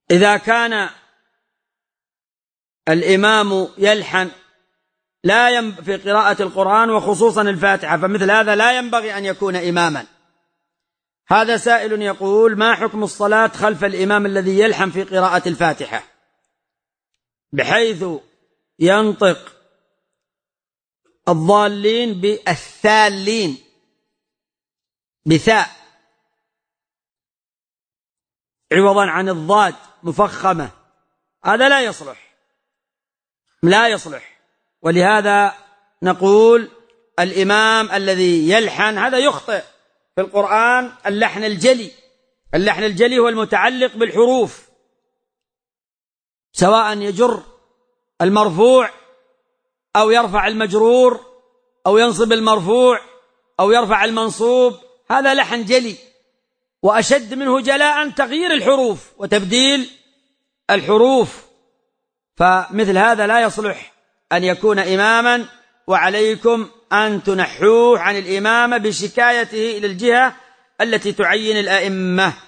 إذا كان الإمام يلحن في قراءة القرآن وخصوصا الفاتحة، فمثل هذا لا ينبغي أن يكون إماما. هذا سائل يقول: ما حكم الصلاة خلف الإمام الذي يلحن في قراءة الفاتحة بحيث ينطق الضالين بالثالين بثاء عوضا عن الضاد مفخمة؟ هذا لا يصلح. ولهذا نقول الإمام الذي يلحن هذا يخطئ في القرآن اللحن الجلي هو المتعلق بالحروف، سواء يجر المرفوع أو يرفع المجرور أو ينصب المرفوع أو يرفع المنصوب، هذا لحن جلي. وأشد منه جلاء تغيير الحروف وتبديل الحروف، فمثل هذا لا يصلح أن يكون إماما، وعليكم أن تنحوه عن الإمامة بشكايته إلى الجهة التي تعين الأئمة.